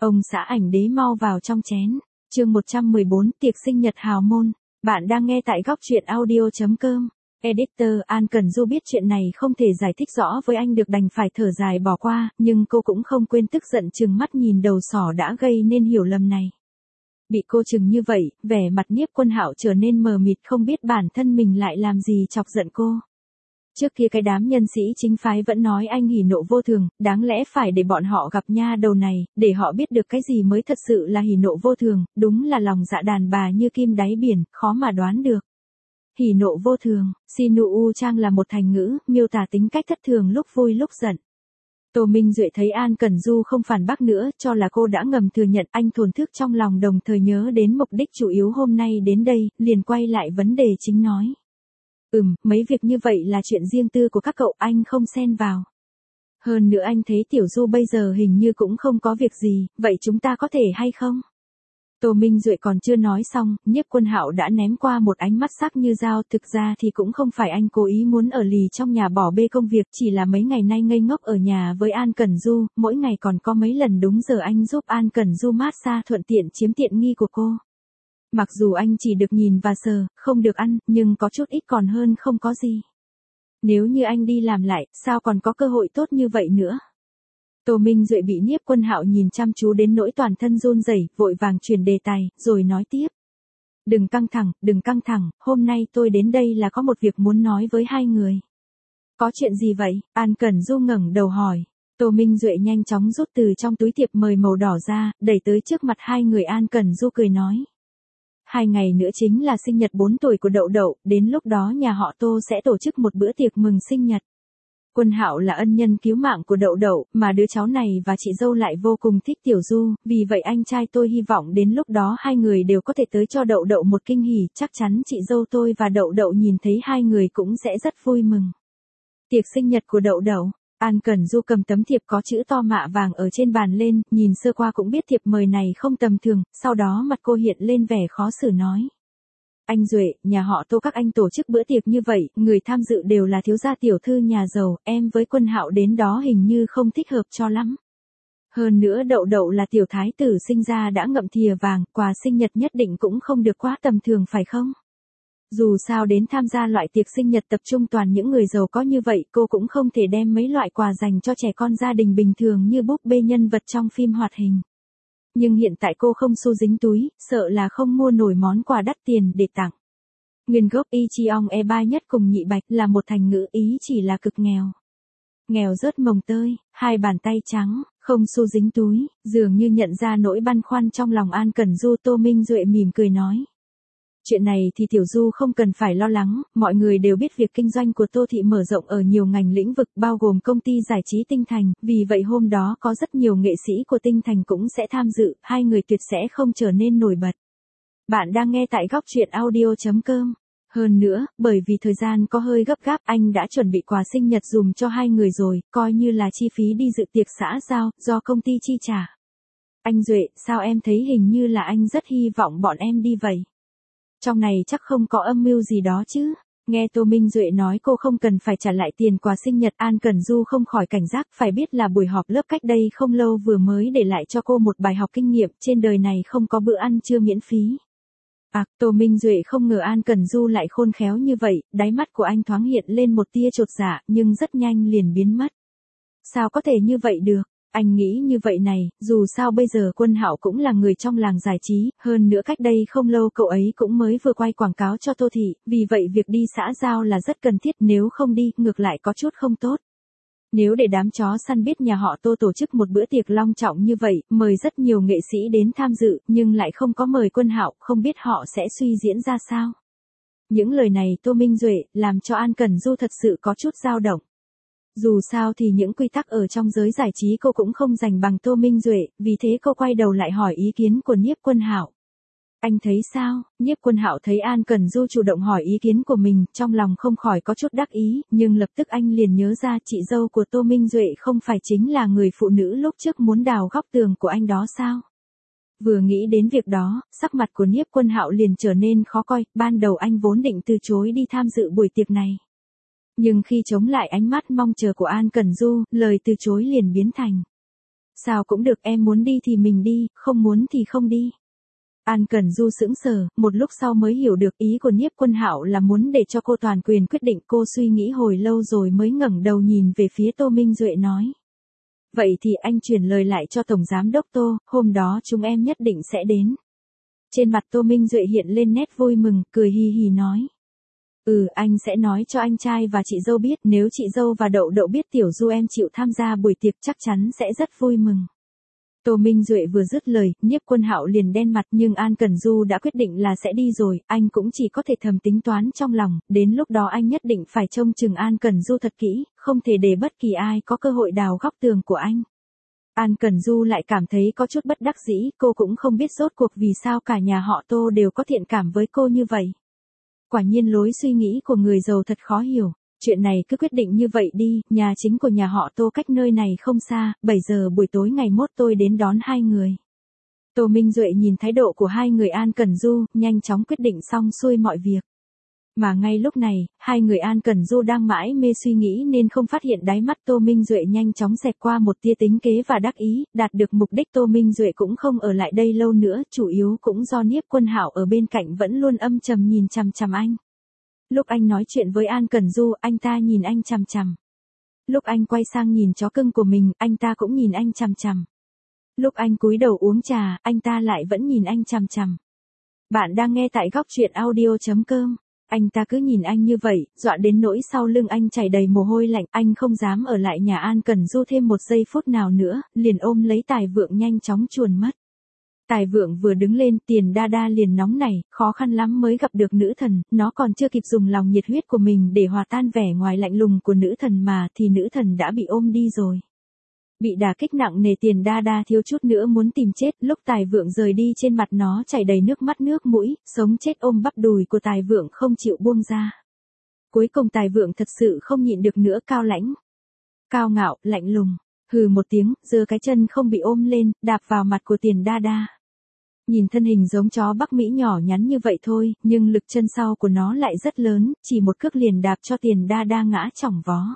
Ông xã ảnh đế mau vào trong chén. Chương 114, tiệc sinh nhật hào môn. Bạn đang nghe tại góc truyện audio.com. Editor An Cẩn Du biết chuyện này không thể giải thích rõ với anh được đành phải thở dài bỏ qua, nhưng cô cũng không quên tức giận trừng mắt nhìn đầu sỏ đã gây nên hiểu lầm này. Bị cô chừng như vậy, vẻ mặt Nhiếp Quân Hạo trở nên mờ mịt không biết bản thân mình lại làm gì chọc giận cô. Trước kia cái đám nhân sĩ chính phái vẫn nói anh hỉ nộ vô thường, đáng lẽ phải để bọn họ gặp nha đầu này, để họ biết được cái gì mới thật sự là hỉ nộ vô thường, đúng là lòng dạ đàn bà như kim đáy biển, khó mà đoán được. Hỉ nộ vô thường, Sinu Trang là một thành ngữ, miêu tả tính cách thất thường lúc vui lúc giận. Tô Minh Duệ thấy An Cẩn Du không phản bác nữa, cho là cô đã ngầm thừa nhận, anh thổn thức trong lòng đồng thời nhớ đến mục đích chủ yếu hôm nay đến đây, liền quay lại vấn đề chính nói. Mấy việc như vậy là chuyện riêng tư của các cậu, anh không xen vào. Hơn nữa anh thấy Tiểu Du bây giờ hình như cũng không có việc gì, vậy chúng ta có thể hay không? Tô Minh Duệ còn chưa nói xong, Nhiếp Quân Hạo đã ném qua một ánh mắt sắc như dao, thực ra thì cũng không phải anh cố ý muốn ở lì trong nhà bỏ bê công việc, chỉ là mấy ngày nay ngây ngốc ở nhà với An Cẩn Du, mỗi ngày còn có mấy lần đúng giờ anh giúp An Cẩn Du massage thuận tiện chiếm tiện nghi của cô. Mặc dù anh chỉ được nhìn và sờ, không được ăn, nhưng có chút ít còn hơn không có gì. Nếu như anh đi làm lại, sao còn có cơ hội tốt như vậy nữa? Tô Minh Duệ bị Nhiếp Quân Hạo nhìn chăm chú đến nỗi toàn thân run rẩy, vội vàng chuyển đề tài, rồi nói tiếp. Đừng căng thẳng, hôm nay tôi đến đây là có một việc muốn nói với hai người. Có chuyện gì vậy? An Cẩn Du ngẩng đầu hỏi. Tô Minh Duệ nhanh chóng rút từ trong túi thiệp mời màu đỏ ra, đẩy tới trước mặt hai người. An Cẩn Du cười nói. 2 ngày nữa chính là sinh nhật 4 tuổi của Đậu Đậu, đến lúc đó nhà họ Tô sẽ tổ chức một bữa tiệc mừng sinh nhật. Quân Hạo là ân nhân cứu mạng của Đậu Đậu, mà đứa cháu này và chị dâu lại vô cùng thích Tiểu Du, vì vậy anh trai tôi hy vọng đến lúc đó hai người đều có thể tới cho Đậu Đậu một kinh hỉ, chắc chắn chị dâu tôi và Đậu Đậu nhìn thấy hai người cũng sẽ rất vui mừng. Tiệc sinh nhật của Đậu Đậu. An Cẩn Du cầm tấm thiệp có chữ to mạ vàng ở trên bàn lên, nhìn sơ qua cũng biết thiệp mời này không tầm thường, sau đó mặt cô hiện lên vẻ khó xử nói. Anh Duệ, nhà họ Tô các anh tổ chức bữa tiệc như vậy, người tham dự đều là thiếu gia tiểu thư nhà giàu, em với Quân Hạo đến đó hình như không thích hợp cho lắm. Hơn nữa Đậu Đậu là tiểu thái tử sinh ra đã ngậm thìa vàng, quà sinh nhật nhất định cũng không được quá tầm thường phải không? Dù sao đến tham gia loại tiệc sinh nhật tập trung toàn những người giàu có như vậy, cô cũng không thể đem mấy loại quà dành cho trẻ con gia đình bình thường như búp bê nhân vật trong phim hoạt hình. Nhưng hiện tại cô không xu dính túi, sợ là không mua nổi món quà đắt tiền để tặng. Nguyên gốc Y Cheong E Ba Nhất cùng Nhị Bạch là một thành ngữ ý chỉ là cực nghèo. Nghèo rớt mồng tơi, hai bàn tay trắng, không xu dính túi, dường như nhận ra nỗi băn khoăn trong lòng An Cẩn Du. Tô Minh Duệ mỉm cười nói. Chuyện này thì Tiểu Du không cần phải lo lắng, mọi người đều biết việc kinh doanh của Tô Thị mở rộng ở nhiều ngành lĩnh vực bao gồm công ty giải trí Tinh Thành, vì vậy hôm đó có rất nhiều nghệ sĩ của Tinh Thành cũng sẽ tham dự, hai người tuyệt sẽ không trở nên nổi bật. Bạn đang nghe tại góc truyện audio.com. Hơn nữa, bởi vì thời gian có hơi gấp gáp, anh đã chuẩn bị quà sinh nhật dùm cho hai người rồi, coi như là chi phí đi dự tiệc xã giao, do công ty chi trả. Anh Duệ, sao em thấy hình như là anh rất hy vọng bọn em đi vậy? Trong này chắc không có âm mưu gì đó chứ. Nghe Tô Minh Duệ nói cô không cần phải trả lại tiền quà sinh nhật, An Cẩn Du không khỏi cảnh giác, phải biết là buổi họp lớp cách đây không lâu vừa mới để lại cho cô một bài học kinh nghiệm, trên đời này không có bữa ăn trưa miễn phí. Tô Minh Duệ không ngờ An Cẩn Du lại khôn khéo như vậy, đáy mắt của anh thoáng hiện lên một tia chột dạ, nhưng rất nhanh liền biến mất. Sao có thể như vậy được? Anh nghĩ như vậy này, dù sao bây giờ Quân Hạo cũng là người trong làng giải trí, hơn nữa cách đây không lâu cậu ấy cũng mới vừa quay quảng cáo cho Tô Thị, vì vậy việc đi xã giao là rất cần thiết, nếu không đi, ngược lại có chút không tốt. Nếu để đám chó săn biết nhà họ Tô tổ chức một bữa tiệc long trọng như vậy, mời rất nhiều nghệ sĩ đến tham dự, nhưng lại không có mời Quân Hạo, không biết họ sẽ suy diễn ra sao. Những lời này Tô Minh Duệ làm cho An Cẩn Du thật sự có chút dao động. Dù sao thì những quy tắc ở trong giới giải trí cô cũng không giành bằng Tô Minh Duệ, vì thế cô quay đầu lại hỏi ý kiến của Nhiếp Quân Hạo. Anh thấy sao? Nhiếp Quân Hạo thấy An Cẩn Du chủ động hỏi ý kiến của mình, trong lòng không khỏi có chút đắc ý, nhưng lập tức anh liền nhớ ra chị dâu của Tô Minh Duệ không phải chính là người phụ nữ lúc trước muốn đào góc tường của anh đó sao? Vừa nghĩ đến việc đó, sắc mặt của Nhiếp Quân Hạo liền trở nên khó coi, ban đầu anh vốn định từ chối đi tham dự buổi tiệc này. Nhưng khi chống lại ánh mắt mong chờ của An Cẩn Du, lời từ chối liền biến thành. Sao cũng được, em muốn đi thì mình đi, không muốn thì không đi. An Cẩn Du sững sờ, một lúc sau mới hiểu được ý của Nhiếp Quân Hạo là muốn để cho cô toàn quyền quyết định. Cô suy nghĩ hồi lâu rồi mới ngẩng đầu nhìn về phía Tô Minh Duệ nói. Vậy thì anh chuyển lời lại cho Tổng Giám Đốc Tô, hôm đó chúng em nhất định sẽ đến. Trên mặt Tô Minh Duệ hiện lên nét vui mừng, cười hì hì nói. Anh sẽ nói cho anh trai và chị dâu biết, nếu chị dâu và Đậu Đậu biết Tiểu Du em chịu tham gia buổi tiệc chắc chắn sẽ rất vui mừng. Tô Minh Duệ vừa dứt lời, Nhiếp Quân Hạo liền đen mặt, nhưng An Cẩn Du đã quyết định là sẽ đi rồi, anh cũng chỉ có thể thầm tính toán trong lòng, đến lúc đó anh nhất định phải trông chừng An Cẩn Du thật kỹ, không thể để bất kỳ ai có cơ hội đào góc tường của anh. An Cẩn Du lại cảm thấy có chút bất đắc dĩ, cô cũng không biết rốt cuộc vì sao cả nhà họ Tô đều có thiện cảm với cô như vậy. Quả nhiên lối suy nghĩ của người giàu thật khó hiểu. Chuyện này cứ quyết định như vậy đi, nhà chính của nhà họ Tô cách nơi này không xa, 7 giờ buổi tối ngày mốt tôi đến đón hai người. Tô Minh Duệ nhìn thái độ của hai người An Cẩn Du, nhanh chóng quyết định xong xuôi mọi việc. Mà ngay lúc này, hai người An Cẩn Du đang mãi mê suy nghĩ nên không phát hiện đáy mắt Tô Minh Duệ nhanh chóng xẹt qua một tia tính kế và đắc ý, đạt được mục đích Tô Minh Duệ cũng không ở lại đây lâu nữa, chủ yếu cũng do Nhiếp Quân Hạo ở bên cạnh vẫn luôn âm trầm nhìn chằm chằm anh. Lúc anh nói chuyện với An Cẩn Du, anh ta nhìn anh chằm chằm. Lúc anh quay sang nhìn chó cưng của mình, anh ta cũng nhìn anh chằm chằm. Lúc anh cúi đầu uống trà, anh ta lại vẫn nhìn anh chằm chằm. Bạn đang nghe tại Góc Chuyện Audio.com. Anh ta cứ nhìn anh như vậy, dọa đến nỗi sau lưng anh chảy đầy mồ hôi lạnh, anh không dám ở lại nhà An Cẩn Du thêm một giây phút nào nữa, liền ôm lấy Tài Vượng nhanh chóng chuồn mất. Tài Vượng vừa đứng lên, Tiền Đa Đa liền nóng nảy, khó khăn lắm mới gặp được nữ thần, nó còn chưa kịp dùng lòng nhiệt huyết của mình để hòa tan vẻ ngoài lạnh lùng của nữ thần mà thì nữ thần đã bị ôm đi rồi. Bị đả kích nặng nề, Tiền Đa Đa thiếu chút nữa muốn tìm chết, lúc Tài Vượng rời đi trên mặt nó chảy đầy nước mắt nước mũi, sống chết ôm bắp đùi của Tài Vượng không chịu buông ra. Cuối cùng Tài Vượng thật sự không nhịn được nữa, cao lãnh, cao ngạo, lạnh lùng, hừ một tiếng, giơ cái chân không bị ôm lên, đạp vào mặt của Tiền Đa Đa. Nhìn thân hình giống chó Bắc Mỹ nhỏ nhắn như vậy thôi, nhưng lực chân sau của nó lại rất lớn, chỉ một cước liền đạp cho Tiền Đa Đa ngã chỏng vó.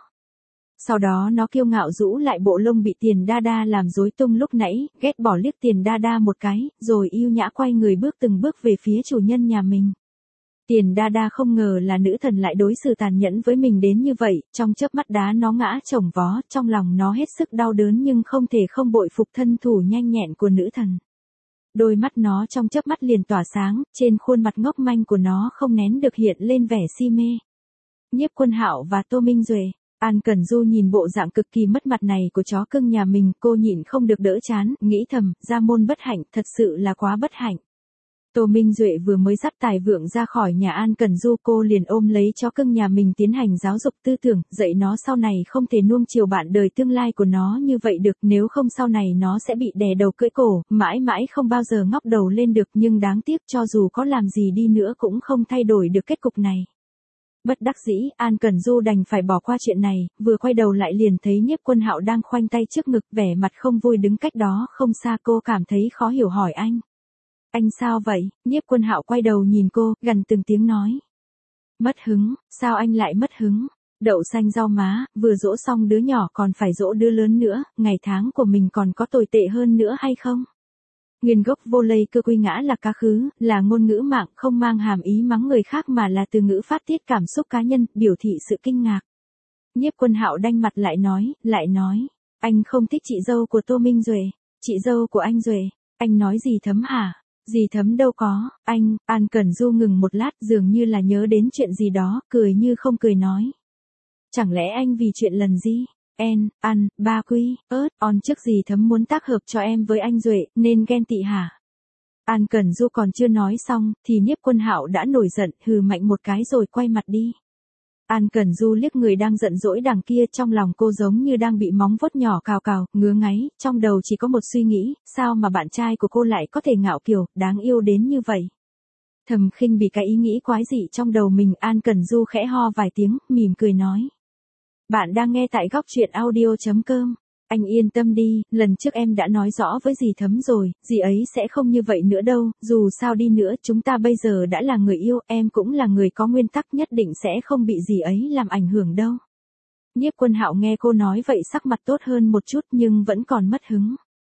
Sau đó nó kiêu ngạo rũ lại bộ lông bị Tiền Đa Đa làm rối tung lúc nãy, ghét bỏ liếc Tiền Đa Đa một cái, rồi yêu nhã quay người bước từng bước về phía chủ nhân nhà mình. Tiền Đa Đa không ngờ là nữ thần lại đối xử tàn nhẫn với mình đến như vậy, trong chớp mắt đá nó ngã chồng vó, trong lòng nó hết sức đau đớn nhưng không thể không bội phục thân thủ nhanh nhẹn của nữ thần. Đôi mắt nó trong chớp mắt liền tỏa sáng, trên khuôn mặt ngốc manh của nó không nén được hiện lên vẻ si mê. Nhiếp Quân Hạo và Tô Minh Duệ. An Cẩn Du nhìn bộ dạng cực kỳ mất mặt này của chó cưng nhà mình, cô nhịn không được đỡ chán, nghĩ thầm, gia môn bất hạnh, thật sự là quá bất hạnh. Tô Minh Duệ vừa mới dắt Tài Vượng ra khỏi nhà An Cẩn Du, cô liền ôm lấy chó cưng nhà mình tiến hành giáo dục tư tưởng, dạy nó sau này không thể nuông chiều bạn đời tương lai của nó như vậy được, nếu không sau này nó sẽ bị đè đầu cưỡi cổ, mãi mãi không bao giờ ngóc đầu lên được, nhưng đáng tiếc cho dù có làm gì đi nữa cũng không thay đổi được kết cục này. Bất đắc dĩ, An Cẩn Du đành phải bỏ qua chuyện này, vừa quay đầu lại liền thấy Nhiếp Quân Hạo đang khoanh tay trước ngực, vẻ mặt không vui đứng cách đó không xa, cô cảm thấy khó hiểu hỏi anh. Anh sao vậy? Nhiếp Quân Hạo quay đầu nhìn cô, gằn từng tiếng nói. Mất hứng, sao anh lại mất hứng? Đậu xanh rau má, vừa dỗ xong đứa nhỏ còn phải dỗ đứa lớn nữa, ngày tháng của mình còn có tồi tệ hơn nữa hay không? Nguyên gốc vô lây cơ quy ngã là cá khứ, là ngôn ngữ mạng không mang hàm ý mắng người khác mà là từ ngữ phát tiết cảm xúc cá nhân, biểu thị sự kinh ngạc. Nhiếp Quân Hạo đanh mặt lại nói, anh không thích chị dâu của Tô Minh Duệ, chị dâu của anh Duệ, anh nói gì thấm hả? Gì thấm đâu có, anh. An Cẩn Du ngừng một lát dường như là nhớ đến chuyện gì đó, cười như không cười nói. Chẳng lẽ anh vì chuyện lần gì? Ba quy, on trước gì thấm muốn tác hợp cho em với anh Duệ, nên ghen tị hả? An Cẩn Du còn chưa nói xong, thì Nhiếp Quân Hạo đã nổi giận, hừ mạnh một cái rồi quay mặt đi. An Cẩn Du liếc người đang giận dỗi đằng kia, trong lòng cô giống như đang bị móng vuốt nhỏ cào cào, ngứa ngáy, trong đầu chỉ có một suy nghĩ, sao mà bạn trai của cô lại có thể ngạo kiều, đáng yêu đến như vậy. Thầm khinh bị cái ý nghĩ quái dị trong đầu mình, An Cẩn Du khẽ ho vài tiếng, mỉm cười nói. Bạn đang nghe tại Góc Chuyện Audio.com. Anh yên tâm đi, lần trước em đã nói rõ với dì Thấm rồi, dì ấy sẽ không như vậy nữa đâu, dù sao đi nữa chúng ta bây giờ đã là người yêu, em cũng là người có nguyên tắc, nhất định sẽ không bị dì ấy làm ảnh hưởng đâu. Nhiếp Quân Hạo nghe cô nói vậy sắc mặt tốt hơn một chút nhưng vẫn còn mất hứng.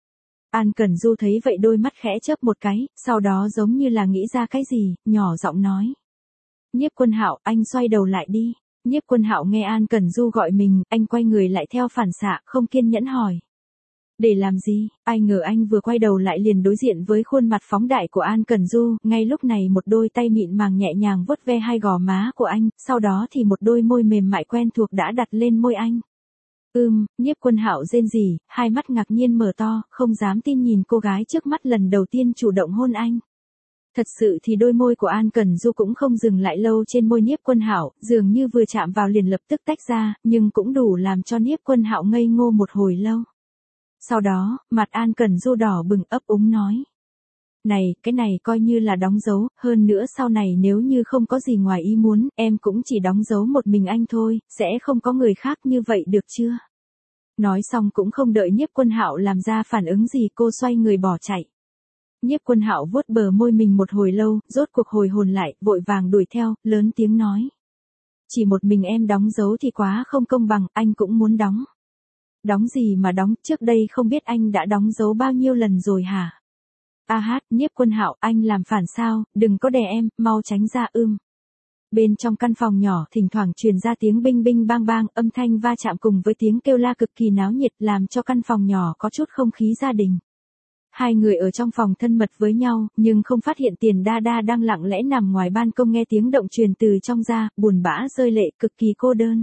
An Cẩn Du thấy vậy đôi mắt khẽ chớp một cái, sau đó giống như là nghĩ ra cái gì, nhỏ giọng nói. Nhiếp Quân Hạo, anh xoay đầu lại đi. Nhiếp Quân Hạo nghe An Cẩn Du gọi mình, anh quay người lại theo phản xạ, không kiên nhẫn hỏi. Để làm gì? Ai ngờ anh vừa quay đầu lại liền đối diện với khuôn mặt phóng đại của An Cẩn Du, ngay lúc này một đôi tay mịn màng nhẹ nhàng vuốt ve hai gò má của anh, sau đó thì một đôi môi mềm mại quen thuộc đã đặt lên môi anh. Nhiếp Quân Hạo rên rỉ, hai mắt ngạc nhiên mở to, không dám tin nhìn cô gái trước mắt lần đầu tiên chủ động hôn anh. Thật sự thì đôi môi của An Cẩn Du cũng không dừng lại lâu trên môi Nhiếp Quân Hạo, dường như vừa chạm vào liền lập tức tách ra, nhưng cũng đủ làm cho Nhiếp Quân Hạo ngây ngô một hồi lâu. Sau đó, mặt An Cẩn Du đỏ bừng ấp úng nói. Này, cái này coi như là đóng dấu, hơn nữa sau này nếu như không có gì ngoài ý muốn, em cũng chỉ đóng dấu một mình anh thôi, sẽ không có người khác như vậy được chưa? Nói xong cũng không đợi Nhiếp Quân Hạo làm ra phản ứng gì, cô xoay người bỏ chạy. Nhiếp Quân Hạo vuốt bờ môi mình một hồi lâu, rốt cuộc hồi hồn lại, vội vàng đuổi theo, lớn tiếng nói. Chỉ một mình em đóng dấu thì quá không công bằng, anh cũng muốn đóng. Đóng gì mà đóng, trước đây không biết anh đã đóng dấu bao nhiêu lần rồi hả? Nhiếp Quân Hạo, anh làm phản sao, đừng có đè em, mau tránh ra. Bên trong căn phòng nhỏ thỉnh thoảng truyền ra tiếng binh binh bang bang, âm thanh va chạm cùng với tiếng kêu la cực kỳ náo nhiệt làm cho căn phòng nhỏ có chút không khí gia đình. Hai người ở trong phòng thân mật với nhau, nhưng không phát hiện Tiền Đa Đa đang lặng lẽ nằm ngoài ban công nghe tiếng động truyền từ trong ra, buồn bã rơi lệ, cực kỳ cô đơn.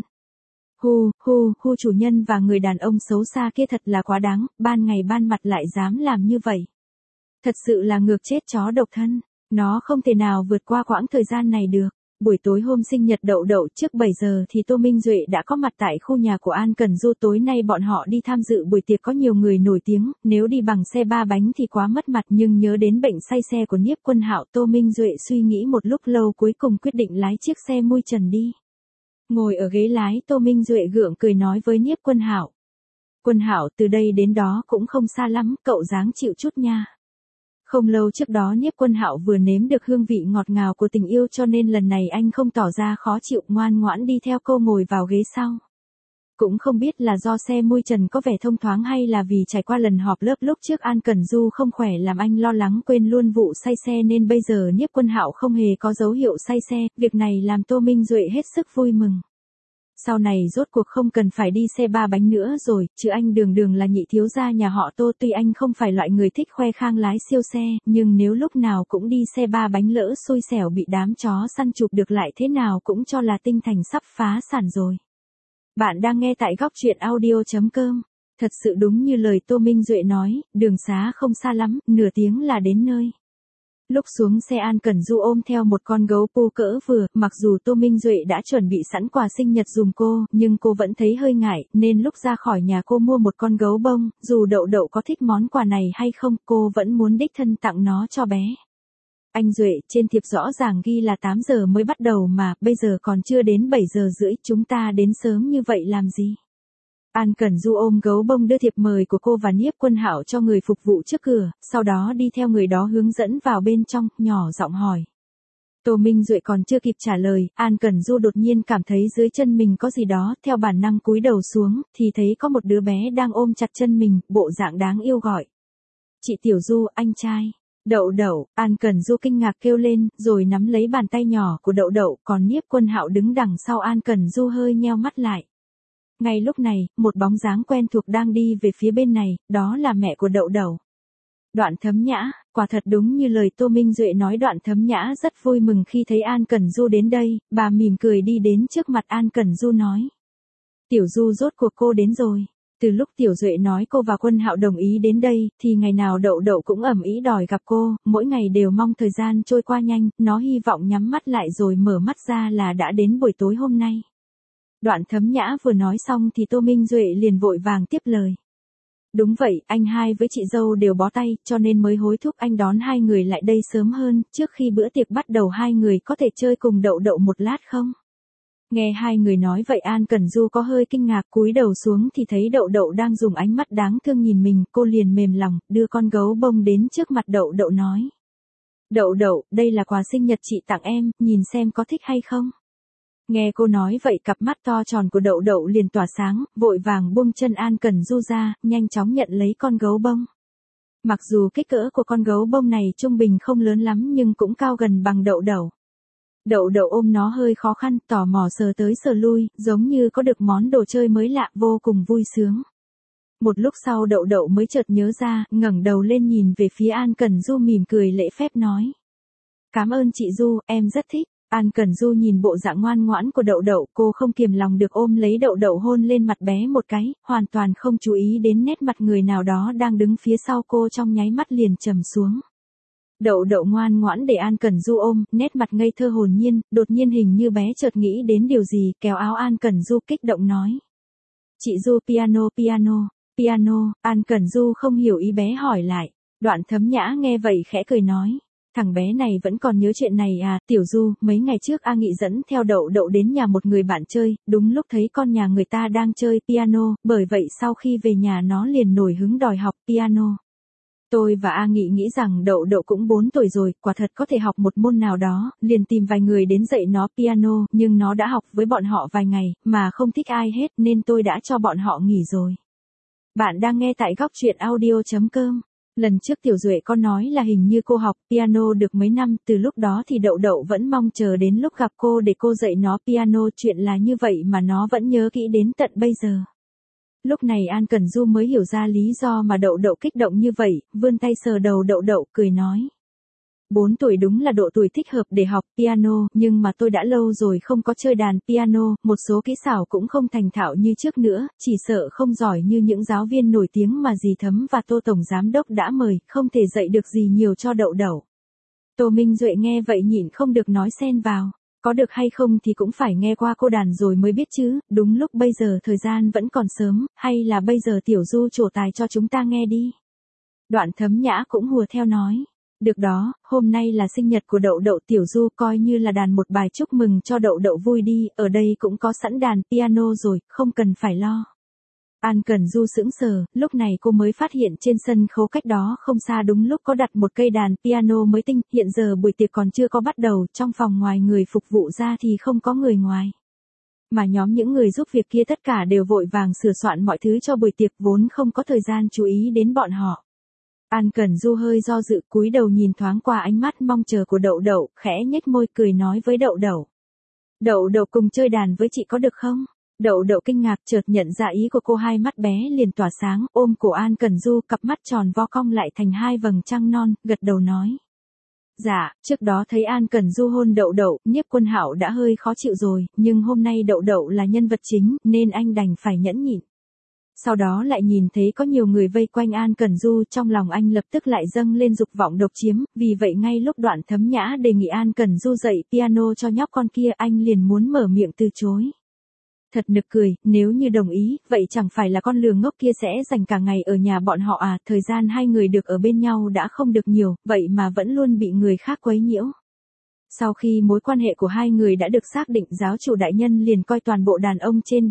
Hu chủ nhân và người đàn ông xấu xa kia thật là quá đáng, ban ngày ban mặt lại dám làm như vậy. Thật sự là ngược chết chó độc thân, nó không thể nào vượt qua quãng thời gian này được. Buổi tối hôm sinh nhật Đậu Đậu trước 7 giờ thì Tô Minh Duệ đã có mặt tại khu nhà của An Cẩn Du. Tối nay bọn họ đi tham dự buổi tiệc có nhiều người nổi tiếng, nếu đi bằng xe ba bánh thì quá mất mặt, nhưng nhớ đến bệnh say xe của Nhiếp Quân Hạo, Tô Minh Duệ suy nghĩ một lúc lâu cuối cùng quyết định lái chiếc xe mui trần đi. Ngồi ở ghế lái, Tô Minh Duệ gượng cười nói với Nhiếp Quân Hạo. Quân Hạo, từ đây đến đó cũng không xa lắm, cậu ráng chịu chút nha. Không lâu trước đó Nhiếp Quân Hạo vừa nếm được hương vị ngọt ngào của tình yêu cho nên lần này anh không tỏ ra khó chịu, ngoan ngoãn đi theo cô ngồi vào ghế sau. Cũng không biết là do xe mui trần có vẻ thông thoáng hay là vì trải qua lần họp lớp lúc trước An Cẩn Du không khỏe làm anh lo lắng quên luôn vụ say xe nên bây giờ Nhiếp Quân Hạo không hề có dấu hiệu say xe, việc này làm Tô Minh Duệ hết sức vui mừng. Sau này rốt cuộc không cần phải đi xe ba bánh nữa rồi, chứ anh Đường là nhị thiếu gia nhà họ Tô, tuy anh không phải loại người thích khoe khang lái siêu xe, nhưng nếu lúc nào cũng đi xe ba bánh lỡ xui xẻo bị đám chó săn chụp được lại thế nào cũng cho là tinh thành sắp phá sản rồi. Bạn đang nghe tại góc truyện audio.com. Thật sự đúng như lời Tô Minh Duệ nói, đường xá không xa lắm, nửa tiếng là đến nơi. Lúc xuống xe An Cẩn Du ôm theo một con gấu pu cỡ vừa, mặc dù Tô Minh Duệ đã chuẩn bị sẵn quà sinh nhật dùm cô, nhưng cô vẫn thấy hơi ngại, nên lúc ra khỏi nhà cô mua một con gấu bông, dù Đậu Đậu có thích món quà này hay không, cô vẫn muốn đích thân tặng nó cho bé. Anh Duệ, trên thiệp rõ ràng ghi là 8 giờ mới bắt đầu mà, bây giờ còn chưa đến 7 giờ rưỡi, chúng ta đến sớm như vậy làm gì? An Cẩn Du ôm gấu bông đưa thiệp mời của cô và Nhiếp Quân Hạo cho người phục vụ trước cửa, sau đó đi theo người đó hướng dẫn vào bên trong, nhỏ giọng hỏi. Tô Minh Duệ còn chưa kịp trả lời, An Cẩn Du đột nhiên cảm thấy dưới chân mình có gì đó, theo bản năng cúi đầu xuống, thì thấy có một đứa bé đang ôm chặt chân mình, bộ dạng đáng yêu gọi. Chị Tiểu Du, anh trai. Đậu Đậu, An Cẩn Du kinh ngạc kêu lên, rồi nắm lấy bàn tay nhỏ của Đậu Đậu, còn Nhiếp Quân Hạo đứng đằng sau An Cẩn Du hơi nheo mắt lại. Ngay lúc này, một bóng dáng quen thuộc đang đi về phía bên này, đó là mẹ của Đậu Đậu. Đoạn Thấm Nhã, quả thật đúng như lời Tô Minh Duệ nói, Đoạn Thấm Nhã rất vui mừng khi thấy An Cẩn Du đến đây, bà mỉm cười đi đến trước mặt An Cẩn Du nói. Tiểu Du rốt cuộc cô đến rồi. Từ lúc Tiểu Duệ nói cô và Quân Hạo đồng ý đến đây, thì ngày nào Đậu Đậu cũng ầm ĩ đòi gặp cô, mỗi ngày đều mong thời gian trôi qua nhanh, nó hy vọng nhắm mắt lại rồi mở mắt ra là đã đến buổi tối hôm nay. Đoạn Thấm Nhã vừa nói xong thì Tô Minh Duệ liền vội vàng tiếp lời. Đúng vậy, anh hai với chị dâu đều bó tay, cho nên mới hối thúc anh đón hai người lại đây sớm hơn, trước khi bữa tiệc bắt đầu hai người có thể chơi cùng Đậu Đậu một lát không? Nghe hai người nói vậy An Cẩn Du có hơi kinh ngạc, cúi đầu xuống thì thấy Đậu Đậu đang dùng ánh mắt đáng thương nhìn mình, cô liền mềm lòng, đưa con gấu bông đến trước mặt Đậu Đậu nói. Đậu Đậu, đây là quà sinh nhật chị tặng em, nhìn xem có thích hay không? Nghe cô nói vậy cặp mắt to tròn của Đậu Đậu liền tỏa sáng, vội vàng buông chân An Cẩn Du ra, nhanh chóng nhận lấy con gấu bông. Mặc dù kích cỡ của con gấu bông này trung bình không lớn lắm nhưng cũng cao gần bằng đậu đậu. Đậu đậu ôm nó hơi khó khăn, tò mò sờ tới sờ lui, giống như có được món đồ chơi mới lạ, vô cùng vui sướng. Một lúc sau đậu đậu mới chợt nhớ ra, ngẩng đầu lên nhìn về phía An Cẩn Du mỉm cười lễ phép nói. Cảm ơn chị Du, em rất thích. An Cẩn Du nhìn bộ dạng ngoan ngoãn của đậu đậu, cô không kiềm lòng được ôm lấy đậu đậu hôn lên mặt bé một cái, hoàn toàn không chú ý đến nét mặt người nào đó đang đứng phía sau cô, trong nháy mắt liền trầm xuống. Đậu đậu ngoan ngoãn để An Cẩn Du ôm, nét mặt ngây thơ hồn nhiên, đột nhiên hình như bé chợt nghĩ đến điều gì, kéo áo An Cẩn Du kích động nói. Chị Du piano piano, piano, An Cẩn Du không hiểu ý bé hỏi lại. Đoạn Thấm Nhã nghe vậy khẽ cười nói. Thằng bé này vẫn còn nhớ chuyện này à, Tiểu Du, mấy ngày trước A Nghị dẫn theo đậu đậu đến nhà một người bạn chơi, đúng lúc thấy con nhà người ta đang chơi piano, bởi vậy sau khi về nhà nó liền nổi hứng đòi học piano. Tôi và A Nghị nghĩ rằng đậu đậu cũng 4 tuổi rồi, quả thật có thể học một môn nào đó, liền tìm vài người đến dạy nó piano, nhưng nó đã học với bọn họ vài ngày, mà không thích ai hết nên tôi đã cho bọn họ nghỉ rồi. Bạn đang nghe tại góc truyện audio.com. Lần trước Tiểu Duệ có nói là hình như cô học piano được mấy năm, từ lúc đó thì đậu đậu vẫn mong chờ đến lúc gặp cô để cô dạy nó piano, chuyện là như vậy mà nó vẫn nhớ kỹ đến tận bây giờ. Lúc này An Cẩn Du mới hiểu ra lý do mà đậu đậu kích động như vậy, vươn tay sờ đầu đậu đậu, cười nói. 4 tuổi đúng là độ tuổi thích hợp để học piano, nhưng mà tôi đã lâu rồi không có chơi đàn piano, một số kỹ xảo cũng không thành thạo như trước nữa, chỉ sợ không giỏi như những giáo viên nổi tiếng mà dì Thấm và Tô Tổng Giám Đốc đã mời, không thể dạy được gì nhiều cho đậu đậu. Tô Minh Duệ nghe vậy nhịn không được nói xen vào. Có được hay không thì cũng phải nghe qua cô đàn rồi mới biết chứ, đúng lúc bây giờ thời gian vẫn còn sớm, hay là bây giờ Tiểu Du trổ tài cho chúng ta nghe đi. Đoạn Thấm Nhã cũng hùa theo nói. Được đó, hôm nay là sinh nhật của đậu đậu, Tiểu Du coi như là đàn một bài chúc mừng cho đậu đậu vui đi, ở đây cũng có sẵn đàn piano rồi, không cần phải lo. An Cẩn Du sững sờ, lúc này cô mới phát hiện trên sân khấu cách đó không xa đúng lúc có đặt một cây đàn piano mới tinh, hiện giờ buổi tiệc còn chưa có bắt đầu, trong phòng ngoài người phục vụ ra thì không có người ngoài. Mà nhóm những người giúp việc kia tất cả đều vội vàng sửa soạn mọi thứ cho buổi tiệc, vốn không có thời gian chú ý đến bọn họ. An Cẩn Du hơi do dự, cúi đầu nhìn thoáng qua ánh mắt mong chờ của đậu đậu, khẽ nhếch môi cười nói với đậu đậu. Đậu đậu cùng chơi đàn với chị có được không? Đậu đậu kinh ngạc chợt nhận ra ý của cô, hai mắt bé liền tỏa sáng, ôm cổ An Cẩn Du, cặp mắt tròn vo cong lại thành hai vầng trăng non, gật đầu nói. Dạ, trước đó thấy An Cẩn Du hôn đậu đậu, Nhiếp Quân Hạo đã hơi khó chịu rồi, nhưng hôm nay đậu đậu là nhân vật chính, nên anh đành phải nhẫn nhịn. Sau đó lại nhìn thấy có nhiều người vây quanh An Cẩn Du, trong lòng anh lập tức lại dâng lên dục vọng độc chiếm, vì vậy ngay lúc Đoạn Thấm Nhã đề nghị An Cẩn Du dạy piano cho nhóc con kia, anh liền muốn mở miệng từ chối. Thật nực cười, nếu như đồng ý, vậy chẳng phải là con lừa ngốc kia sẽ dành cả ngày ở nhà bọn họ à, thời gian hai người được ở bên nhau đã không được nhiều, vậy mà vẫn luôn bị người khác quấy nhiễu. Sau khi mối quan hệ của hai người đã được xác định, giáo chủ đại nhân liền coi toàn bộ đàn ông trên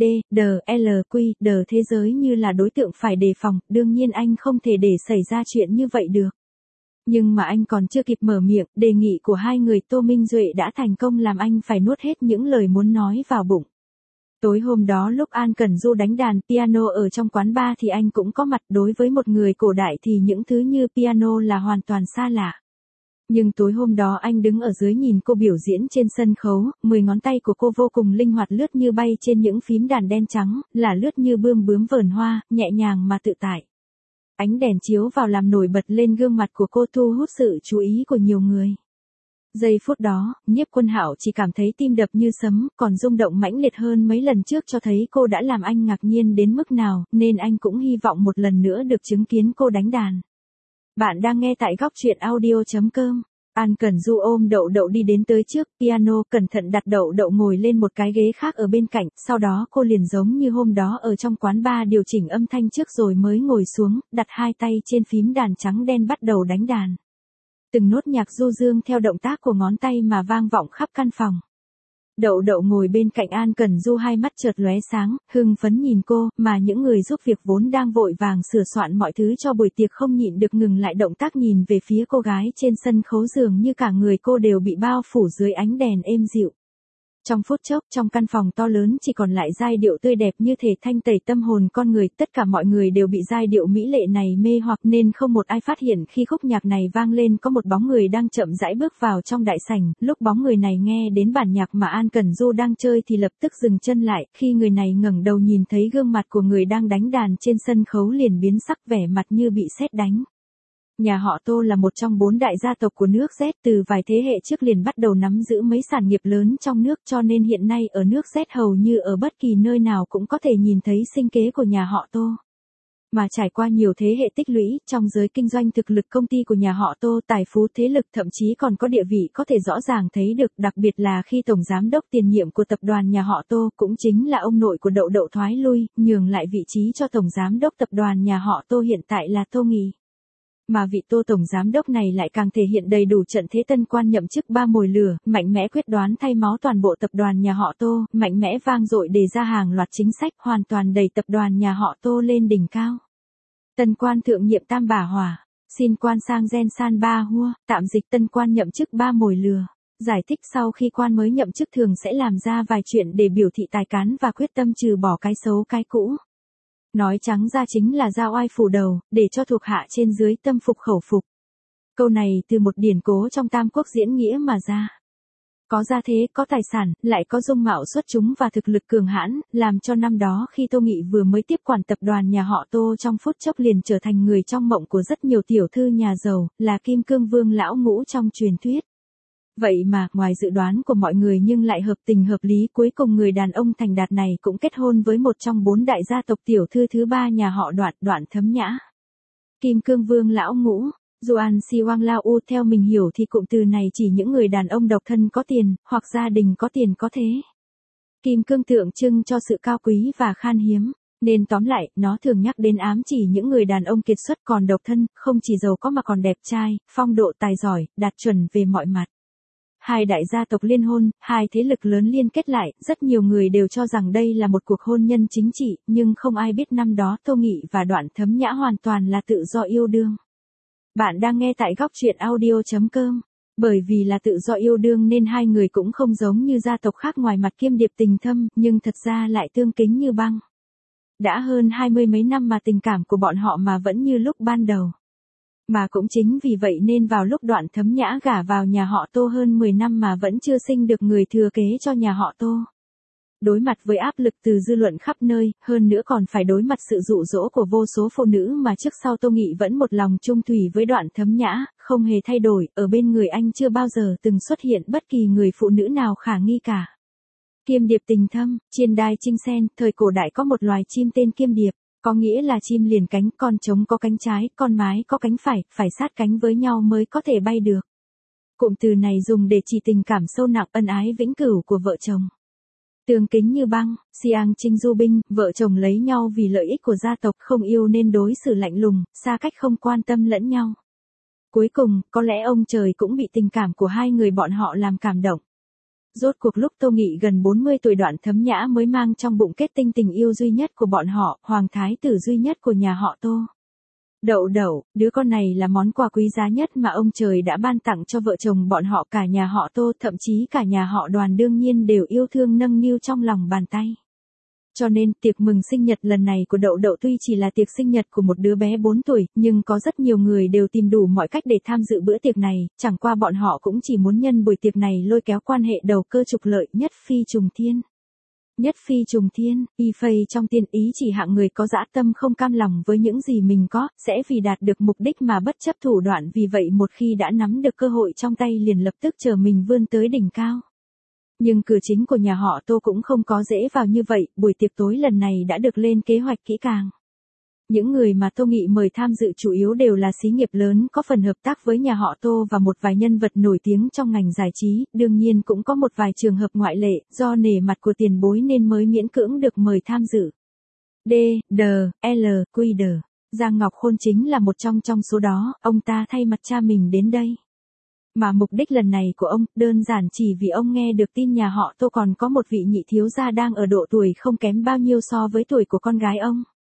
D thế giới như là đối tượng phải đề phòng, đương nhiên anh không thể để xảy ra chuyện như vậy được. Nhưng mà anh còn chưa kịp mở miệng, đề nghị của hai người Tô Minh Duệ đã thành công làm anh phải nuốt hết những lời muốn nói vào bụng. Tối hôm đó lúc An Cẩn Du đánh đàn piano ở trong quán bar thì anh cũng có mặt, đối với một người cổ đại thì những thứ như piano là hoàn toàn xa lạ. Nhưng tối hôm đó anh đứng ở dưới nhìn cô biểu diễn trên sân khấu, 10 ngón tay của cô vô cùng linh hoạt, lướt như bay trên những phím đàn đen trắng, là lướt như bươm bướm vờn hoa, nhẹ nhàng mà tự tại. Ánh đèn chiếu vào làm nổi bật lên gương mặt của cô, thu hút sự chú ý của nhiều người. Giây phút đó, Nhiếp Quân Hạo chỉ cảm thấy tim đập như sấm, còn rung động mãnh liệt hơn mấy lần trước, cho thấy cô đã làm anh ngạc nhiên đến mức nào, nên anh cũng hy vọng một lần nữa được chứng kiến cô đánh đàn. Bạn đang nghe tại góc truyện audio.com. An Cẩn Du ôm đậu đậu đi đến tới trước piano, cẩn thận đặt đậu đậu ngồi lên một cái ghế khác ở bên cạnh, sau đó cô liền giống như hôm đó ở trong quán bar điều chỉnh âm thanh trước rồi mới ngồi xuống, đặt hai tay trên phím đàn trắng đen bắt đầu đánh đàn. Từng nốt nhạc du dương theo động tác của ngón tay mà vang vọng khắp căn phòng. Đậu đậu ngồi bên cạnh An Cẩn Du, hai mắt chợt lóe sáng, hưng phấn nhìn cô, mà những người giúp việc vốn đang vội vàng sửa soạn mọi thứ cho buổi tiệc không nhịn được ngừng lại động tác nhìn về phía cô gái trên sân khấu, dường như cả người cô đều bị bao phủ dưới ánh đèn êm dịu. Trong phút chốc, trong căn phòng to lớn chỉ còn lại giai điệu tươi đẹp như thể thanh tẩy tâm hồn con người, tất cả mọi người đều bị giai điệu mỹ lệ này mê hoặc nên không một ai phát hiện khi khúc nhạc này vang lên có một bóng người đang chậm rãi bước vào trong đại sảnh, lúc bóng người này nghe đến bản nhạc mà An Cẩn Du đang chơi thì lập tức dừng chân lại, khi người này ngẩng đầu nhìn thấy gương mặt của người đang đánh đàn trên sân khấu liền biến sắc vẻ mặt như bị sét đánh. Nhà họ Tô là một trong 4 đại gia tộc của nước Z, từ vài thế hệ trước liền bắt đầu nắm giữ mấy sản nghiệp lớn trong nước cho nên hiện nay ở nước Z hầu như ở bất kỳ nơi nào cũng có thể nhìn thấy sinh kế của nhà họ Tô. Mà trải qua nhiều thế hệ tích lũy, trong giới kinh doanh thực lực công ty của nhà họ Tô tài phú thế lực thậm chí còn có địa vị có thể rõ ràng thấy được, đặc biệt là khi Tổng Giám đốc tiền nhiệm của tập đoàn nhà họ Tô cũng chính là ông nội của Đậu Đậu thoái lui, nhường lại vị trí cho Tổng Giám đốc tập đoàn nhà họ Tô hiện tại là Tô Nghị. Mà vị Tô Tổng Giám đốc này lại càng thể hiện đầy đủ trận thế tân quan nhậm chức 3 mồi lửa, mạnh mẽ quyết đoán thay máu toàn bộ tập đoàn nhà họ Tô, mạnh mẽ vang dội đề ra hàng loạt chính sách hoàn toàn đẩy tập đoàn nhà họ Tô lên đỉnh cao. Tân quan thượng nhiệm Tam Bả Hỏa, xin quan sang Gen San Ba Hua, tạm dịch tân quan nhậm chức 3 mồi lửa. Giải thích sau khi quan mới nhậm chức thường sẽ làm ra vài chuyện để biểu thị tài cán và quyết tâm trừ bỏ cái xấu cái cũ. Nói trắng ra chính là giao oai phủ đầu, để cho thuộc hạ trên dưới tâm phục khẩu phục. Câu này từ một điển cố trong Tam Quốc diễn nghĩa mà ra. Có gia thế, có tài sản, lại có dung mạo xuất chúng và thực lực cường hãn, làm cho năm đó khi Tô Nghị vừa mới tiếp quản tập đoàn nhà họ Tô trong phút chốc liền trở thành người trong mộng của rất nhiều tiểu thư nhà giàu, là Kim Cương Vương lão ngũ trong truyền thuyết. Vậy mà, ngoài dự đoán của mọi người nhưng lại hợp tình hợp lý, cuối cùng người đàn ông thành đạt này cũng kết hôn với một trong 4 đại gia tộc tiểu thư thứ 3 nhà họ Đoạn, Đoạn Thấm Nhã. Kim Cương Vương lão ngũ, Doan Si Wang Lao U, theo mình hiểu thì cụm từ này chỉ những người đàn ông độc thân có tiền, hoặc gia đình có tiền có thế. Kim cương tượng trưng cho sự cao quý và khan hiếm. Nên tóm lại, nó thường nhắc đến ám chỉ những người đàn ông kiệt xuất còn độc thân, không chỉ giàu có mà còn đẹp trai, phong độ tài giỏi, đạt chuẩn về mọi mặt. Hai đại gia tộc liên hôn, hai thế lực lớn liên kết lại, rất nhiều người đều cho rằng đây là một cuộc hôn nhân chính trị, nhưng không ai biết năm đó Tô Nghị và Đoạn Thấm Nhã hoàn toàn là tự do yêu đương. Bạn đang nghe tại góc truyện audio.com. Bởi vì là tự do yêu đương nên hai người cũng không giống như gia tộc khác ngoài mặt kiêm điệp tình thâm, nhưng thật ra lại tương kính như băng. Đã hơn 20 mấy năm mà tình cảm của bọn họ mà vẫn như lúc ban đầu. Mà cũng chính vì vậy nên vào lúc Đoạn Thấm Nhã gả vào nhà họ Tô hơn 10 năm mà vẫn chưa sinh được người thừa kế cho nhà họ Tô. Đối mặt với áp lực từ dư luận khắp nơi, hơn nữa còn phải đối mặt sự dụ dỗ của vô số phụ nữ mà trước sau Tô Nghị vẫn một lòng chung thủy với Đoạn Thấm Nhã, không hề thay đổi, ở bên người anh chưa bao giờ từng xuất hiện bất kỳ người phụ nữ nào khả nghi cả. Kiêm điệp tình thâm, chiên đai chinh sen, thời cổ đại có một loài chim tên kiêm điệp, có nghĩa là chim liền cánh, con trống có cánh trái, con mái có cánh phải sát cánh với nhau mới có thể bay được. Cụm từ này dùng để chỉ tình cảm sâu nặng ân ái vĩnh cửu của vợ chồng. Tương kính như băng, Siang Trinh Du Binh, vợ chồng lấy nhau vì lợi ích của gia tộc, không yêu nên đối xử lạnh lùng, xa cách không quan tâm lẫn nhau. Cuối cùng, có lẽ ông trời cũng bị tình cảm của hai người bọn họ làm cảm động. Rốt cuộc lúc Tô Nghị gần 40 tuổi, Đoạn Thấm Nhã mới mang trong bụng kết tinh tình yêu duy nhất của bọn họ, hoàng thái tử duy nhất của nhà họ Tô. Đậu Đậu, đứa con này là món quà quý giá nhất mà ông trời đã ban tặng cho vợ chồng bọn họ, cả nhà họ Tô, thậm chí cả nhà họ Đoàn đương nhiên đều yêu thương nâng niu trong lòng bàn tay. Cho nên, tiệc mừng sinh nhật lần này của Đậu Đậu tuy chỉ là tiệc sinh nhật của một đứa bé 4 tuổi, nhưng có rất nhiều người đều tìm đủ mọi cách để tham dự bữa tiệc này, chẳng qua bọn họ cũng chỉ muốn nhân buổi tiệc này lôi kéo quan hệ đầu cơ trục lợi, nhất phi trùng thiên. Nhất phi trùng thiên, y phây trong tiên ý chỉ hạng người có dã tâm không cam lòng với những gì mình có, sẽ vì đạt được mục đích mà bất chấp thủ đoạn, vì vậy một khi đã nắm được cơ hội trong tay liền lập tức chờ mình vươn tới đỉnh cao. Nhưng cửa chính của nhà họ Tô cũng không có dễ vào như vậy, buổi tiệc tối lần này đã được lên kế hoạch kỹ càng. Những người mà Tô Nghị mời tham dự chủ yếu đều là xí nghiệp lớn có phần hợp tác với nhà họ Tô và một vài nhân vật nổi tiếng trong ngành giải trí, đương nhiên cũng có một vài trường hợp ngoại lệ, do nể mặt của tiền bối nên mới miễn cưỡng được mời tham dự. D, D, L, Q, D. Giang Ngọc Khôn chính là một trong số đó, ông ta thay mặt cha mình đến đây. Mà mục đích lần này của ông, đơn giản chỉ vì ông nghe được tin nhà họ Tô còn có một vị nhị thiếu gia đang ở độ tuổi không kém bao nhiêu so với tuổi của con gái ông.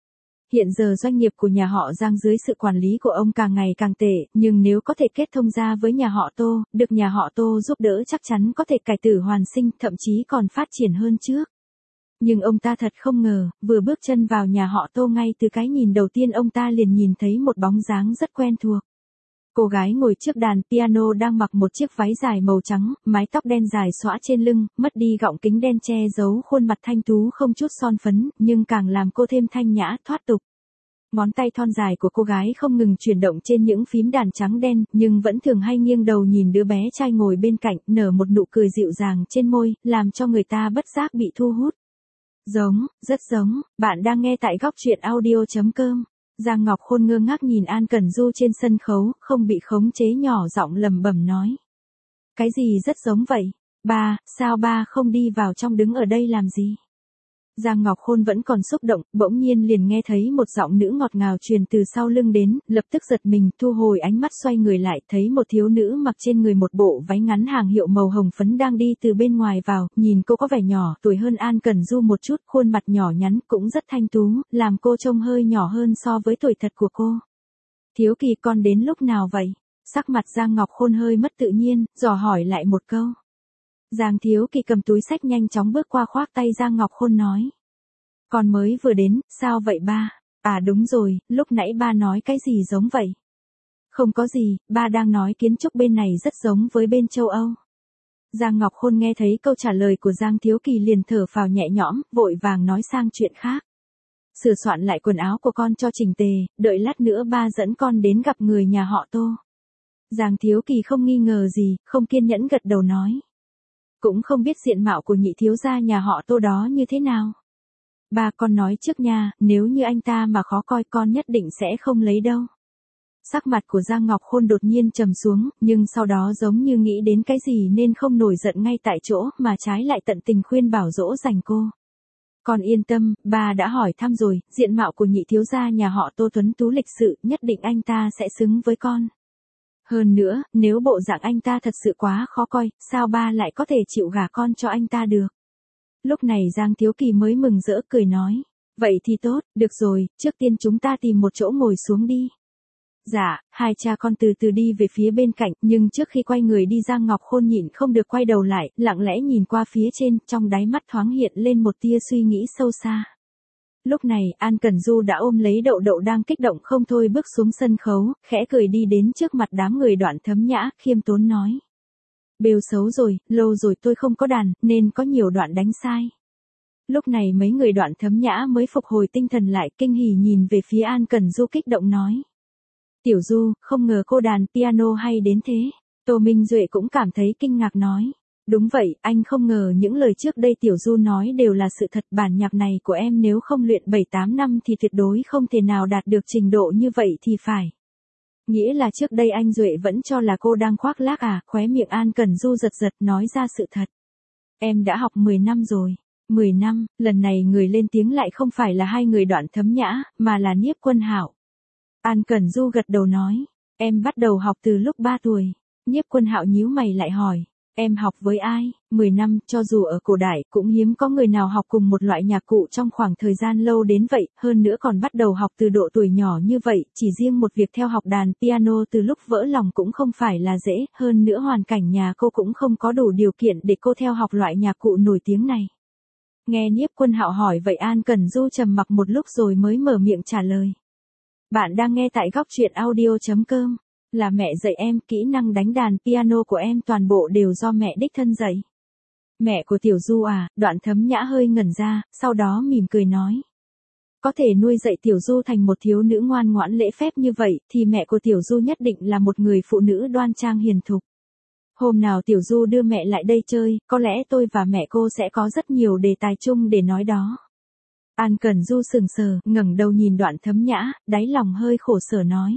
Hiện giờ doanh nghiệp của nhà họ Giang dưới sự quản lý của ông càng ngày càng tệ, nhưng nếu có thể kết thông ra với nhà họ Tô, được nhà họ Tô giúp đỡ chắc chắn có thể cải tử hoàn sinh, thậm chí còn phát triển hơn trước. Nhưng ông ta thật không ngờ, vừa bước chân vào nhà họ Tô ngay từ cái nhìn đầu tiên ông ta liền nhìn thấy một bóng dáng rất quen thuộc. Cô gái ngồi trước đàn piano đang mặc một chiếc váy dài màu trắng, mái tóc đen dài xõa trên lưng, mất đi gọng kính đen che giấu khuôn mặt thanh tú không chút son phấn, nhưng càng làm cô thêm thanh nhã, thoát tục. Ngón tay thon dài của cô gái không ngừng chuyển động trên những phím đàn trắng đen, nhưng vẫn thường hay nghiêng đầu nhìn đứa bé trai ngồi bên cạnh, nở một nụ cười dịu dàng trên môi, làm cho người ta bất giác bị thu hút. Giống, rất giống, bạn đang nghe tại góc truyện audio.com. Giang Ngọc Khôn ngơ ngác nhìn An Cẩn Du trên sân khấu, không bị khống chế nhỏ giọng lẩm bẩm nói. Cái gì rất giống vậy? Ba, sao ba không đi vào trong đứng ở đây làm gì? Giang Ngọc Khôn vẫn còn xúc động, bỗng nhiên liền nghe thấy một giọng nữ ngọt ngào truyền từ sau lưng đến, lập tức giật mình, thu hồi ánh mắt xoay người lại, thấy một thiếu nữ mặc trên người một bộ váy ngắn hàng hiệu màu hồng phấn đang đi từ bên ngoài vào, nhìn cô có vẻ nhỏ tuổi hơn An Cẩn Du một chút, khuôn mặt nhỏ nhắn cũng rất thanh tú, làm cô trông hơi nhỏ hơn so với tuổi thật của cô. Thiếu Kỳ, con đến lúc nào vậy? Sắc mặt Giang Ngọc Khôn hơi mất tự nhiên, dò hỏi lại một câu. Giang Thiếu Kỳ cầm túi xách nhanh chóng bước qua khoác tay Giang Ngọc Khôn nói. Con mới vừa đến, sao vậy ba? À đúng rồi, lúc nãy ba nói cái gì giống vậy? Không có gì, ba đang nói kiến trúc bên này rất giống với bên châu Âu. Giang Ngọc Khôn nghe thấy câu trả lời của Giang Thiếu Kỳ liền thở phào nhẹ nhõm, vội vàng nói sang chuyện khác. Sửa soạn lại quần áo của con cho chỉnh tề, đợi lát nữa ba dẫn con đến gặp người nhà họ Tô. Giang Thiếu Kỳ không nghi ngờ gì, không kiên nhẫn gật đầu nói. Cũng không biết diện mạo của nhị thiếu gia nhà họ Tô đó như thế nào. Ba, con nói trước nha, nếu như anh ta mà khó coi con nhất định sẽ không lấy đâu. Sắc mặt của Giang Ngọc Khôn đột nhiên trầm xuống, nhưng sau đó giống như nghĩ đến cái gì nên không nổi giận ngay tại chỗ, mà trái lại tận tình khuyên bảo dỗ dành cô. Con yên tâm, ba đã hỏi thăm rồi, diện mạo của nhị thiếu gia nhà họ Tô tuấn tú lịch sự, nhất định anh ta sẽ xứng với con. Hơn nữa, nếu bộ dạng anh ta thật sự quá khó coi, sao ba lại có thể chịu gả con cho anh ta được? Lúc này Giang Thiếu Kỳ mới mừng rỡ cười nói. Vậy thì tốt, được rồi, trước tiên chúng ta tìm một chỗ ngồi xuống đi. Dạ, hai cha con từ từ đi về phía bên cạnh, nhưng trước khi quay người đi Giang Ngọc Khôn nhịn không được quay đầu lại, lặng lẽ nhìn qua phía trên, trong đáy mắt thoáng hiện lên một tia suy nghĩ sâu xa. Lúc này, An Cẩn Du đã ôm lấy Đậu Đậu đang kích động không thôi bước xuống sân khấu, khẽ cười đi đến trước mặt đám người Đoạn Thấm Nhã, khiêm tốn nói. Bêu xấu rồi, lâu rồi tôi không có đàn, nên có nhiều đoạn đánh sai. Lúc này mấy người Đoạn Thấm Nhã mới phục hồi tinh thần lại, kinh hỉ nhìn về phía An Cẩn Du kích động nói. Tiểu Du, không ngờ cô đàn piano hay đến thế. Tô Minh Duệ cũng cảm thấy kinh ngạc nói. Đúng vậy, anh không ngờ những lời trước đây Tiểu Du nói đều là sự thật, bản nhạc này của em nếu không luyện 7-8 năm thì tuyệt đối không thể nào đạt được trình độ như vậy thì phải. Nghĩa là trước đây anh Duệ vẫn cho là cô đang khoác lác à, khóe miệng An Cẩn Du giật giật nói ra sự thật. Em đã học 10 năm rồi. 10 năm, lần này người lên tiếng lại không phải là hai người Đoạn Thấm Nhã, mà là Niếp Quân Hạo. An Cẩn Du gật đầu nói, em bắt đầu học từ lúc 3 tuổi. Niếp Quân Hạo nhíu mày lại hỏi, em học với ai? 10 năm, cho dù ở cổ đại, cũng hiếm có người nào học cùng một loại nhạc cụ trong khoảng thời gian lâu đến vậy, hơn nữa còn bắt đầu học từ độ tuổi nhỏ như vậy, chỉ riêng một việc theo học đàn piano từ lúc vỡ lòng cũng không phải là dễ, hơn nữa hoàn cảnh nhà cô cũng không có đủ điều kiện để cô theo học loại nhạc cụ nổi tiếng này. Nghe Niếp Quân Hạo hỏi vậy An Cẩn Du trầm mặc một lúc rồi mới mở miệng trả lời. Bạn đang nghe tại góc truyện audio.com. Là mẹ dạy em, kỹ năng đánh đàn piano của em toàn bộ đều do mẹ đích thân dạy. Mẹ của Tiểu Du à? Đoạn Thấm Nhã hơi ngẩn ra, sau đó mỉm cười nói. Có thể nuôi dạy Tiểu Du thành một thiếu nữ ngoan ngoãn lễ phép như vậy, thì mẹ của Tiểu Du nhất định là một người phụ nữ đoan trang hiền thục. Hôm nào Tiểu Du đưa mẹ lại đây chơi, có lẽ tôi và mẹ cô sẽ có rất nhiều đề tài chung để nói đó. An Cẩn Du sững sờ, ngẩng đầu nhìn Đoạn Thấm Nhã, đáy lòng hơi khổ sở nói.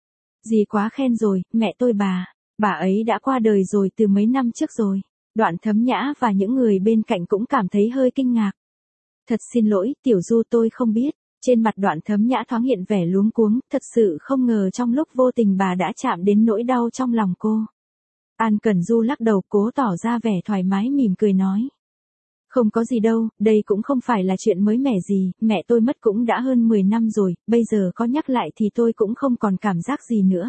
Dì quá khen rồi, mẹ tôi bà ấy đã qua đời rồi từ mấy năm trước rồi. Đoạn Thấm Nhã và những người bên cạnh cũng cảm thấy hơi kinh ngạc. Thật xin lỗi, Tiểu Du tôi không biết. Trên mặt Đoạn Thấm Nhã thoáng hiện vẻ luống cuống, thật sự không ngờ trong lúc vô tình bà đã chạm đến nỗi đau trong lòng cô. An Cẩn Du lắc đầu cố tỏ ra vẻ thoải mái mỉm cười nói. Không có gì đâu, đây cũng không phải là chuyện mới mẻ gì, mẹ tôi mất cũng đã hơn 10 năm rồi, bây giờ có nhắc lại thì tôi cũng không còn cảm giác gì nữa.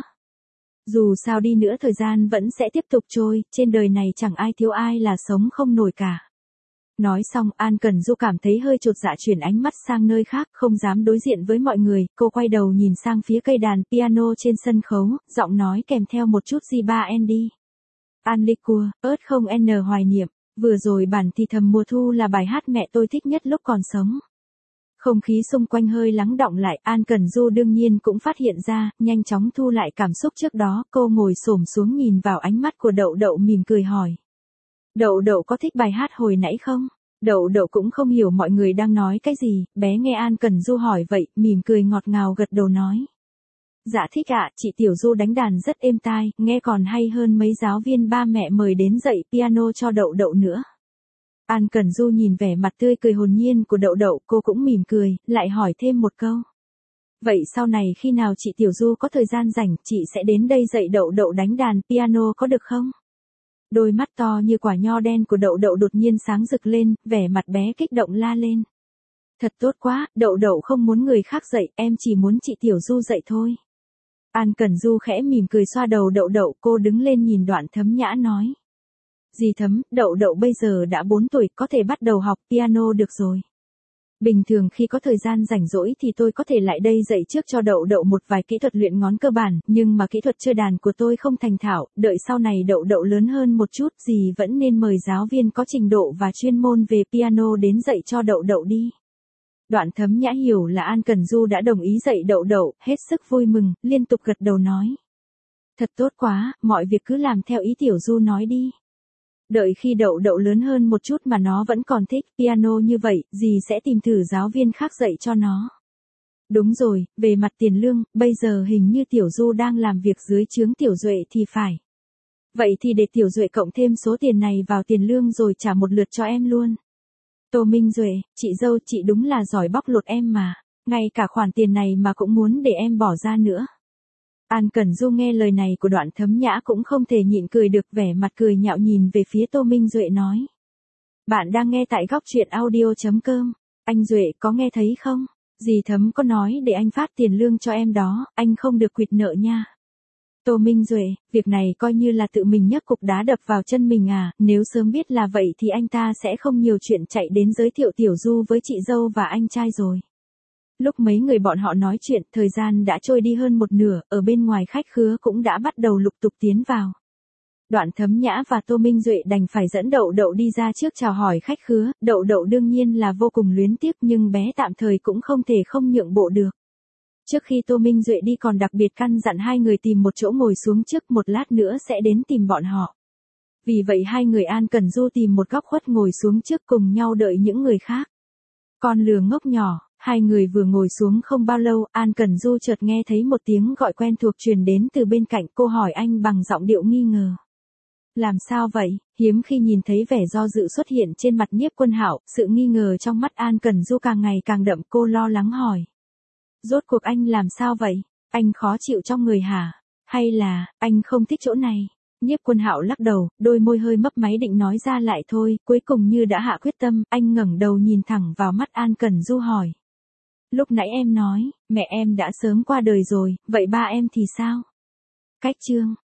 Dù sao đi nữa thời gian vẫn sẽ tiếp tục trôi, trên đời này chẳng ai thiếu ai là sống không nổi cả. Nói xong An Cẩn Du cảm thấy hơi chột dạ chuyển ánh mắt sang nơi khác, không dám đối diện với mọi người, cô quay đầu nhìn sang phía cây đàn piano trên sân khấu, giọng nói kèm theo một chút G3N đi. An Liquor, ớt không N hoài niệm, vừa rồi bản thì thầm mùa thu là bài hát mẹ tôi thích nhất lúc còn sống. Không khí xung quanh hơi lắng đọng lại, An Cẩn Du đương nhiên cũng phát hiện ra, nhanh chóng thu lại cảm xúc trước đó, cô ngồi xổm xuống nhìn vào ánh mắt của Đậu Đậu mỉm cười hỏi. Đậu Đậu có thích bài hát hồi nãy không? Đậu Đậu cũng không hiểu mọi người đang nói cái gì, bé nghe An Cẩn Du hỏi vậy, mỉm cười ngọt ngào gật đầu nói. Dạ thích ạ, chị Tiểu Du đánh đàn rất êm tai, nghe còn hay hơn mấy giáo viên ba mẹ mời đến dạy piano cho Đậu Đậu nữa. An Cẩn Du nhìn vẻ mặt tươi cười hồn nhiên của Đậu Đậu, cô cũng mỉm cười, lại hỏi thêm một câu. Vậy sau này khi nào chị Tiểu Du có thời gian rảnh, chị sẽ đến đây dạy Đậu Đậu đánh đàn piano có được không? Đôi mắt to như quả nho đen của Đậu Đậu đột nhiên sáng rực lên, vẻ mặt bé kích động la lên. Thật tốt quá, Đậu Đậu không muốn người khác dạy, em chỉ muốn chị Tiểu Du dạy thôi. An Cẩn Du khẽ mỉm cười xoa đầu Đậu Đậu, cô đứng lên nhìn Đoạn Thấm Nhã nói. Dì Thấm, Đậu Đậu bây giờ đã 4 tuổi, có thể bắt đầu học piano được rồi. Bình thường khi có thời gian rảnh rỗi thì tôi có thể lại đây dạy trước cho Đậu Đậu một vài kỹ thuật luyện ngón cơ bản, nhưng mà kỹ thuật chơi đàn của tôi không thành thạo, đợi sau này Đậu Đậu lớn hơn một chút dì vẫn nên mời giáo viên có trình độ và chuyên môn về piano đến dạy cho Đậu Đậu đi. Đoạn Thấm Nhã hiểu là An Cẩn Du đã đồng ý dạy Đậu Đậu, hết sức vui mừng, liên tục gật đầu nói. Thật tốt quá, mọi việc cứ làm theo ý Tiểu Du nói đi. Đợi khi Đậu Đậu lớn hơn một chút mà nó vẫn còn thích piano như vậy, dì sẽ tìm thử giáo viên khác dạy cho nó. Đúng rồi, về mặt tiền lương, bây giờ hình như Tiểu Du đang làm việc dưới trướng Tiểu Duệ thì phải. Vậy thì để Tiểu Duệ cộng thêm số tiền này vào tiền lương rồi trả một lượt cho em luôn. Tô Minh Duệ, chị dâu chị đúng là giỏi bóc lột em mà, ngay cả khoản tiền này mà cũng muốn để em bỏ ra nữa. An Cẩn Du nghe lời này của Đoạn Thấm Nhã cũng không thể nhịn cười được, vẻ mặt cười nhạo nhìn về phía Tô Minh Duệ nói. Bạn đang nghe tại góc truyện audio.com, anh Duệ có nghe thấy không? Dì Thấm có nói để anh phát tiền lương cho em đó, anh không được quỵt nợ nha. Tô Minh Duệ, việc này coi như là tự mình nhấc cục đá đập vào chân mình à, nếu sớm biết là vậy thì anh ta sẽ không nhiều chuyện chạy đến giới thiệu Tiểu Du với chị dâu và anh trai rồi. Lúc mấy người bọn họ nói chuyện, thời gian đã trôi đi hơn một nửa, ở bên ngoài khách khứa cũng đã bắt đầu lục tục tiến vào. Đoạn Thấm Nhã và Tô Minh Duệ đành phải dẫn Đậu Đậu đi ra trước chào hỏi khách khứa, Đậu Đậu đương nhiên là vô cùng luyến tiếc nhưng bé tạm thời cũng không thể không nhượng bộ được. Trước khi Tô Minh Duệ đi còn đặc biệt căn dặn hai người tìm một chỗ ngồi xuống trước, một lát nữa sẽ đến tìm bọn họ. Vì vậy hai người An Cẩn Du tìm một góc khuất ngồi xuống trước cùng nhau đợi những người khác. Con lừa ngốc nhỏ. Hai người vừa ngồi xuống không bao lâu, An Cẩn Du chợt nghe thấy một tiếng gọi quen thuộc truyền đến từ bên cạnh, cô hỏi anh bằng giọng điệu nghi ngờ. Làm sao vậy? Hiếm khi nhìn thấy vẻ do dự xuất hiện trên mặt Nhiếp Quân Hạo, sự nghi ngờ trong mắt An Cẩn Du càng ngày càng đậm, cô lo lắng hỏi. Rốt cuộc anh làm sao vậy? Anh khó chịu trong người hả? Hay là, anh không thích chỗ này? Nhiếp Quân Hạo lắc đầu, đôi môi hơi mấp máy định nói ra lại thôi, cuối cùng như đã hạ quyết tâm, anh ngẩng đầu nhìn thẳng vào mắt An Cẩn Du hỏi. Lúc nãy em nói, mẹ em đã sớm qua đời rồi, vậy ba em thì sao? Cách chương